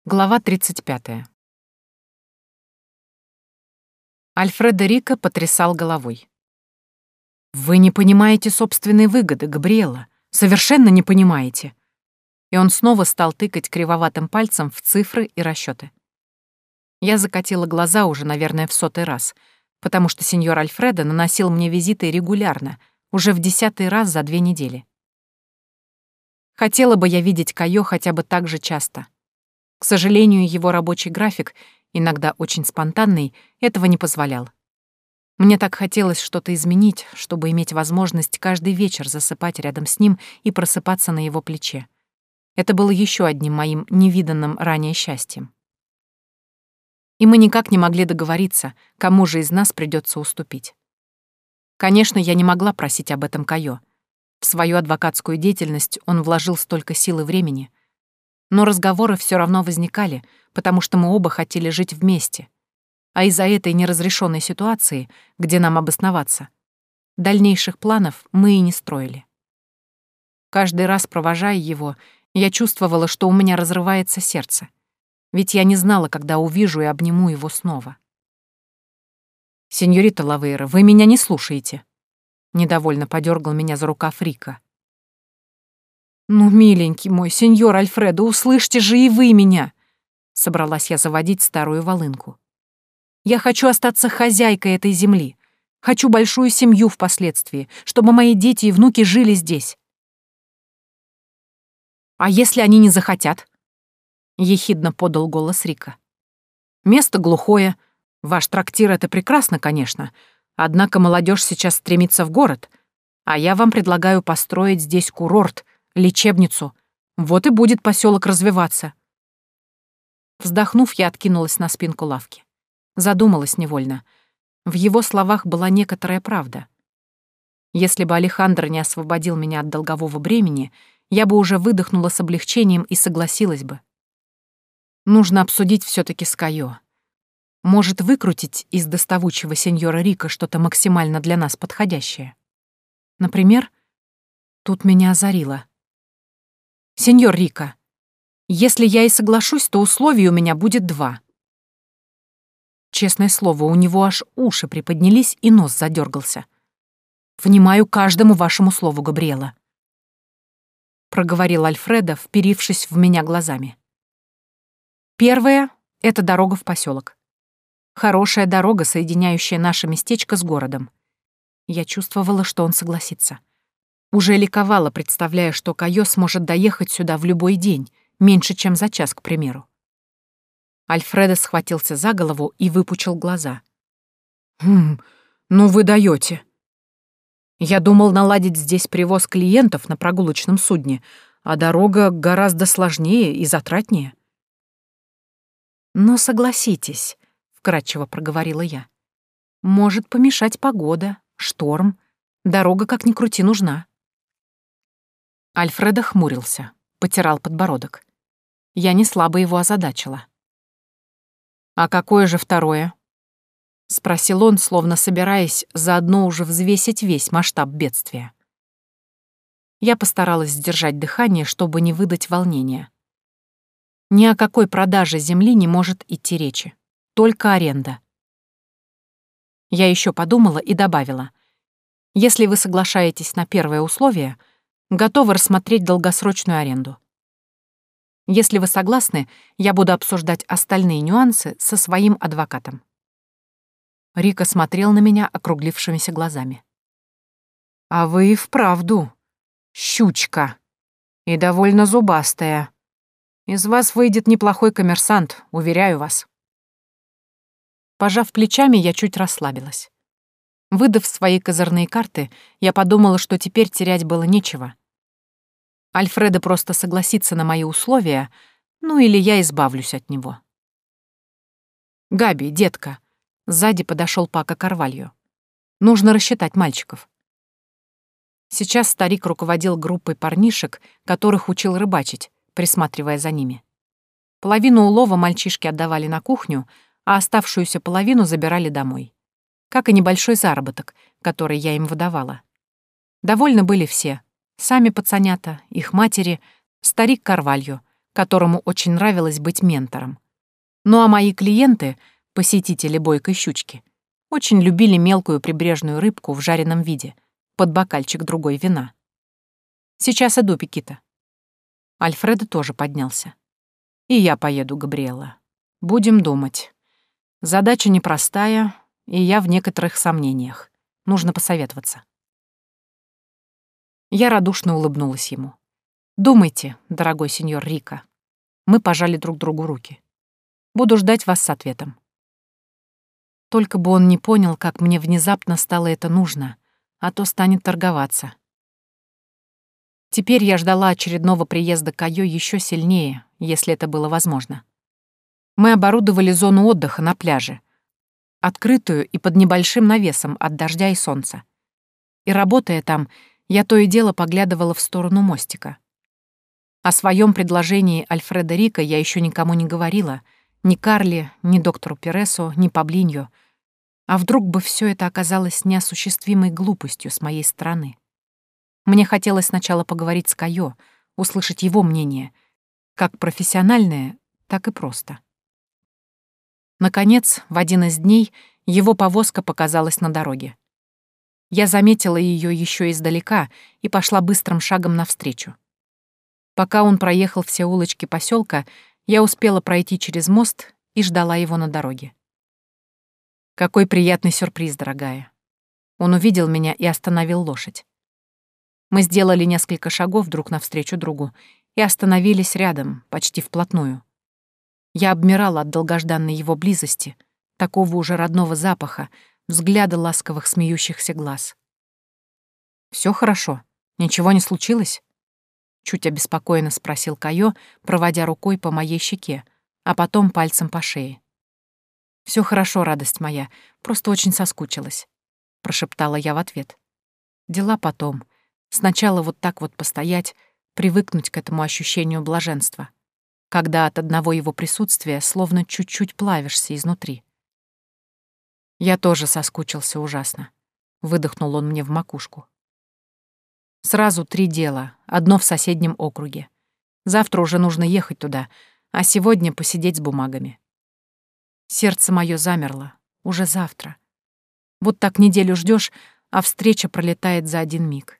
Глава 35. Альфредо Рико потрясал головой. «Вы не понимаете собственной выгоды, Габриэла. Совершенно не понимаете». И он снова стал тыкать кривоватым пальцем в цифры и расчеты. Я закатила глаза уже, наверное, в 100-й раз, потому что сеньор Альфредо наносил мне визиты регулярно, уже в 10-й раз за 2 недели. Хотела бы я видеть Кайо хотя бы так же часто. К сожалению, его рабочий график, иногда очень спонтанный, этого не позволял. Мне так хотелось что-то изменить, чтобы иметь возможность каждый вечер засыпать рядом с ним и просыпаться на его плече. Это было еще одним моим невиданным ранее счастьем. И мы никак не могли договориться, кому же из нас придется уступить. Конечно, я не могла просить об этом Кайо. В свою адвокатскую деятельность он вложил столько сил и времени. Но разговоры все равно возникали, потому что мы оба хотели жить вместе. А из-за этой неразрешенной ситуации, где нам обосноваться, дальнейших планов мы и не строили. Каждый раз, провожая его, я чувствовала, что у меня разрывается сердце. Ведь я не знала, когда увижу и обниму его снова. «Сеньорита Лавейра, вы меня не слушаете», — недовольно подергал меня за рукав Рико. «Ну, миленький мой, сеньор Альфредо, услышьте же и вы меня!» Собралась я заводить старую волынку. «Я хочу остаться хозяйкой этой земли. Хочу большую семью впоследствии, чтобы мои дети и внуки жили здесь». «А если они не захотят?» — ехидно подал голос Рико. «Место глухое. Ваш трактир — это прекрасно, конечно. Однако молодежь сейчас стремится в город, а я вам предлагаю построить здесь курорт, лечебницу. Вот и будет поселок развиваться». Вздохнув, я откинулась на спинку лавки. Задумалась невольно. В его словах была некоторая правда. Если бы Алехандро не освободил меня от долгового бремени, я бы уже выдохнула с облегчением и согласилась бы. Нужно обсудить все-таки с Кайо. Может, выкрутить из доставучего сеньора Рико что-то максимально для нас подходящее. Например, тут меня озарило. «Сеньор Рико, если я и соглашусь, то условий у меня будет 2». Честное слово, у него аж уши приподнялись и нос задергался. «Внимаю каждому вашему слову, Габриэла», — проговорил Альфредо, вперившись в меня глазами. «Первое — это дорога в поселок. Хорошая дорога, соединяющая наше местечко с городом». Я чувствовала, что он согласится. Уже ликовала, представляя, что Кайо сможет доехать сюда в любой день, меньше, чем за час, к примеру. Альфредо схватился за голову и выпучил глаза. Ну вы даете. Я думал наладить здесь привоз клиентов на прогулочном судне, а дорога гораздо сложнее и затратнее». «Но согласитесь», — вкратчиво проговорила я, — «может помешать погода, шторм. Дорога, как ни крути, нужна». Альфредо хмурился, потирал подбородок. Я не слабо его озадачила. «А какое же второе?» — спросил он, словно собираясь заодно уже взвесить весь масштаб бедствия. Я постаралась сдержать дыхание, чтобы не выдать волнения. Ни о какой продаже земли не может идти речи, только аренда. Я еще подумала и добавила: «Если вы соглашаетесь на первое условие, готовы рассмотреть долгосрочную аренду. Если вы согласны, я буду обсуждать остальные нюансы со своим адвокатом». Рико смотрел на меня округлившимися глазами. «А вы и вправду щучка. И довольно зубастая. Из вас выйдет неплохой коммерсант, уверяю вас». Пожав плечами, я чуть расслабилась. Выдав свои козырные карты, я подумала, что теперь терять было нечего. Альфредо просто согласится на мои условия, ну или я избавлюсь от него. «Габи, детка», — сзади подошел Пако Карвальо. «Нужно рассчитать мальчиков». Сейчас старик руководил группой парнишек, которых учил рыбачить, присматривая за ними. Половину улова мальчишки отдавали на кухню, а оставшуюся половину забирали домой. Как и небольшой заработок, который я им выдавала. Довольны были все. Сами пацанята, их матери, старик Карвальо, которому очень нравилось быть ментором. Ну а мои клиенты, посетители бойкой щучки, очень любили мелкую прибрежную рыбку в жареном виде, под бокальчик другой вина. «Сейчас иду, Пекита». Альфредо тоже поднялся. «И я поеду, Габриэла. Будем думать. Задача непростая, и я в некоторых сомнениях. Нужно посоветоваться». Я радушно улыбнулась ему. «Думайте, дорогой сеньор Рика». Мы пожали друг другу руки. «Буду ждать вас с ответом». Только бы он не понял, как мне внезапно стало это нужно, а то станет торговаться. Теперь я ждала очередного приезда Кайо еще сильнее, если это было возможно. Мы оборудовали зону отдыха на пляже, открытую и под небольшим навесом от дождя и солнца. И работая там, я то и дело поглядывала в сторону мостика. О своем предложении Альфредо Рика я еще никому не говорила, ни Карле, ни доктору Пересу, ни Паблиньо. А вдруг бы все это оказалось неосуществимой глупостью с моей стороны? Мне хотелось сначала поговорить с Кайо, услышать его мнение, как профессиональное, так и просто. Наконец, в один из дней его повозка показалась на дороге. Я заметила ее еще издалека и пошла быстрым шагом навстречу. Пока он проехал все улочки поселка, я успела пройти через мост и ждала его на дороге. Какой приятный сюрприз, дорогая. Он увидел меня и остановил лошадь. Мы сделали несколько шагов друг навстречу другу и остановились рядом, почти вплотную. Я обмирала от долгожданной его близости, такого уже родного запаха, взгляда ласковых смеющихся глаз. «Всё хорошо? Ничего не случилось?» Чуть обеспокоенно спросил Кайо, проводя рукой по моей щеке, а потом пальцем по шее. «Всё хорошо, радость моя, просто очень соскучилась», — прошептала я в ответ. «Дела потом. Сначала вот так вот постоять, привыкнуть к этому ощущению блаженства, когда от одного его присутствия словно чуть-чуть плавишься изнутри». «Я тоже соскучился ужасно», — выдохнул он мне в макушку. «Сразу 3 дела, одно в соседнем округе. Завтра уже нужно ехать туда, а сегодня посидеть с бумагами. Сердце мое замерло. Уже завтра. Вот так неделю ждешь, а встреча пролетает за один миг.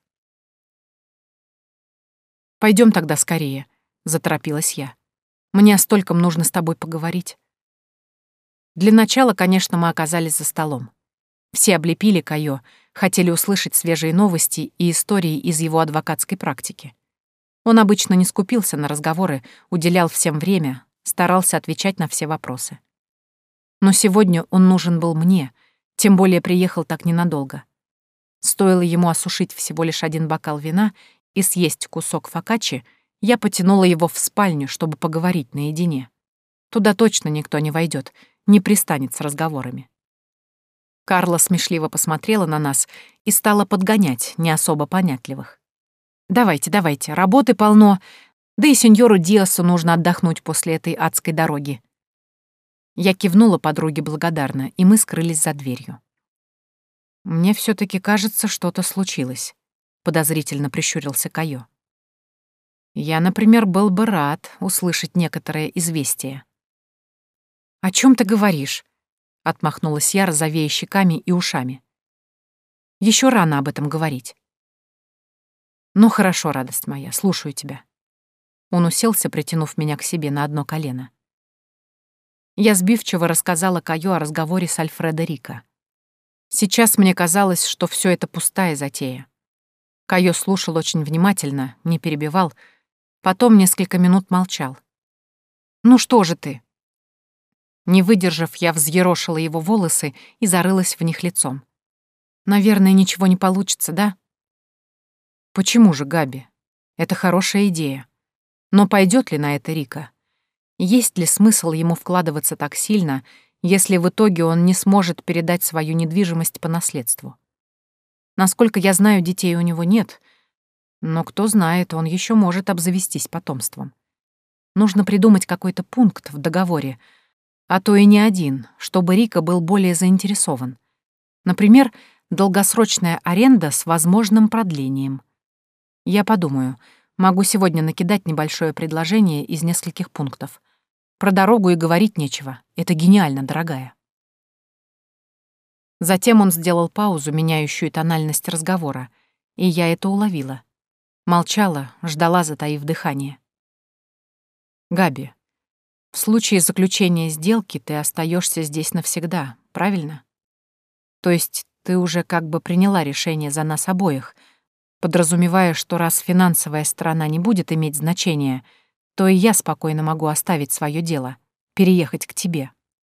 Пойдем тогда скорее», — заторопилась я. «Мне о стольком нужно с тобой поговорить». Для начала, конечно, мы оказались за столом. Все облепили Кайо, хотели услышать свежие новости и истории из его адвокатской практики. Он обычно не скупился на разговоры, уделял всем время, старался отвечать на все вопросы. Но сегодня он нужен был мне, тем более приехал так ненадолго. Стоило ему осушить всего лишь 1 бокал вина и съесть кусок фокаччи, я потянула его в спальню, чтобы поговорить наедине. Туда точно никто не войдет, не пристанет с разговорами. Карла смешливо посмотрела на нас и стала подгонять не особо понятливых. «Давайте, давайте, работы полно, да и сеньору Диасу нужно отдохнуть после этой адской дороги». Я кивнула подруге благодарно, и мы скрылись за дверью. «Мне все-таки кажется, что-то случилось», — подозрительно прищурился Кайо. «Я, например, был бы рад услышать некоторое известие». «О чем ты говоришь?» — отмахнулась я, розовея щеками и ушами. Еще рано об этом говорить». «Ну хорошо, радость моя, слушаю тебя». Он уселся, притянув меня к себе на одно колено. Я сбивчиво рассказала Кайо о разговоре с Альфредо Рико. Сейчас мне казалось, что все это пустая затея. Кайо слушал очень внимательно, не перебивал, потом несколько минут молчал. «Ну что же ты?» Не выдержав, я взъерошила его волосы и зарылась в них лицом. «Наверное, ничего не получится, да?» «Почему же, Габи? Это хорошая идея. Но пойдет ли на это Рико? Есть ли смысл ему вкладываться так сильно, если в итоге он не сможет передать свою недвижимость по наследству? Насколько я знаю, детей у него нет, но кто знает, он еще может обзавестись потомством. Нужно придумать какой-то пункт в договоре, а то и не один, чтобы Рико был более заинтересован. Например, долгосрочная аренда с возможным продлением. Я подумаю, Могу сегодня накидать небольшое предложение из нескольких пунктов. Про дорогу и говорить нечего. Это гениально, дорогая. Затем он сделал паузу, меняющую тональность разговора, и я это уловила. Молчала, ждала, затаив дыхание. «Габи, в случае заключения сделки ты остаешься здесь навсегда, правильно? То есть ты уже как бы приняла решение за нас обоих, подразумевая, что раз финансовая сторона не будет иметь значения, то и я спокойно могу оставить свое дело, переехать к тебе».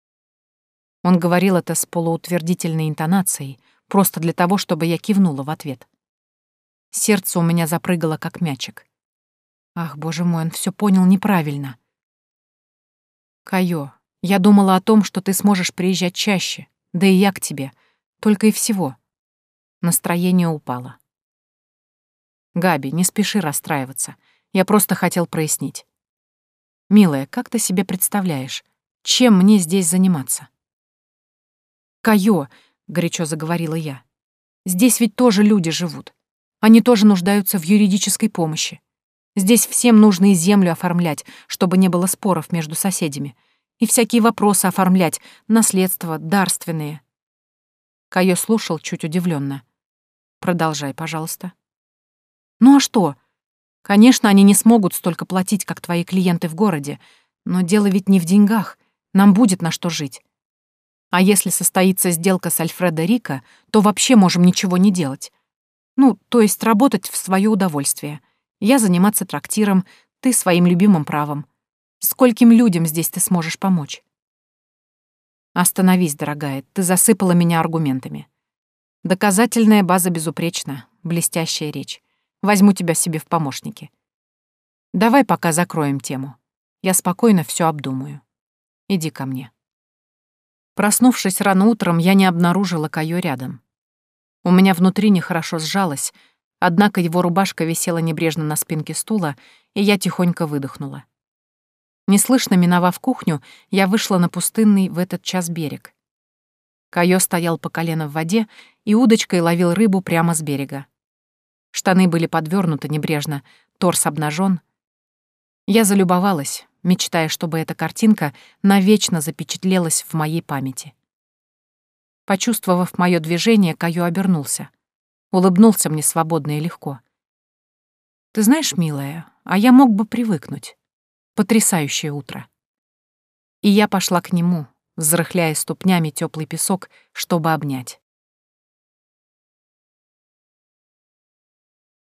Он говорил это с полуутвердительной интонацией, просто для того, чтобы я кивнула в ответ. Сердце у меня запрыгало, как мячик. Ах, боже мой, он все понял неправильно. «Кайо, я думала о том, что ты сможешь приезжать чаще, да и я к тебе, только и всего». Настроение упало. «Габи, не спеши расстраиваться. Я просто хотел прояснить. Милая, как ты себе представляешь, чем мне здесь заниматься?» «Кайо», — горячо заговорила я, — «здесь ведь тоже люди живут. Они тоже нуждаются в юридической помощи. Здесь всем нужно и землю оформлять, чтобы не было споров между соседями, и всякие вопросы оформлять, наследство, дарственные». Кайо слушал чуть удивленно. «Продолжай, пожалуйста». «Ну а что? Конечно, они не смогут столько платить, как твои клиенты в городе, но дело ведь не в деньгах, нам будет на что жить. А если состоится сделка с Альфредо Рико, то вообще можем ничего не делать. Ну, то есть работать в свое удовольствие. Я заниматься трактиром, ты своим любимым правом. Скольким людям здесь ты сможешь помочь?» «Остановись, дорогая, ты засыпала меня аргументами. Доказательная база безупречна, блестящая речь. Возьму тебя себе в помощники. Давай пока закроем тему. Я спокойно все обдумаю. Иди ко мне». Проснувшись рано утром, я не обнаружила Кайо рядом. У меня внутри нехорошо сжалось, однако его рубашка висела небрежно на спинке стула, и я тихонько выдохнула. Неслышно миновав кухню, я вышла на пустынный в этот час берег. Кайо стоял по колено в воде и удочкой ловил рыбу прямо с берега. Штаны были подвернуты небрежно, торс обнажен. Я залюбовалась, мечтая, чтобы эта картинка навечно запечатлелась в моей памяти. Почувствовав мое движение, Кайо обернулся. Улыбнулся мне свободно и легко. «Ты знаешь, милая, а я мог бы привыкнуть. Потрясающее утро». И я пошла к нему, взрыхляя ступнями теплый песок, чтобы обнять.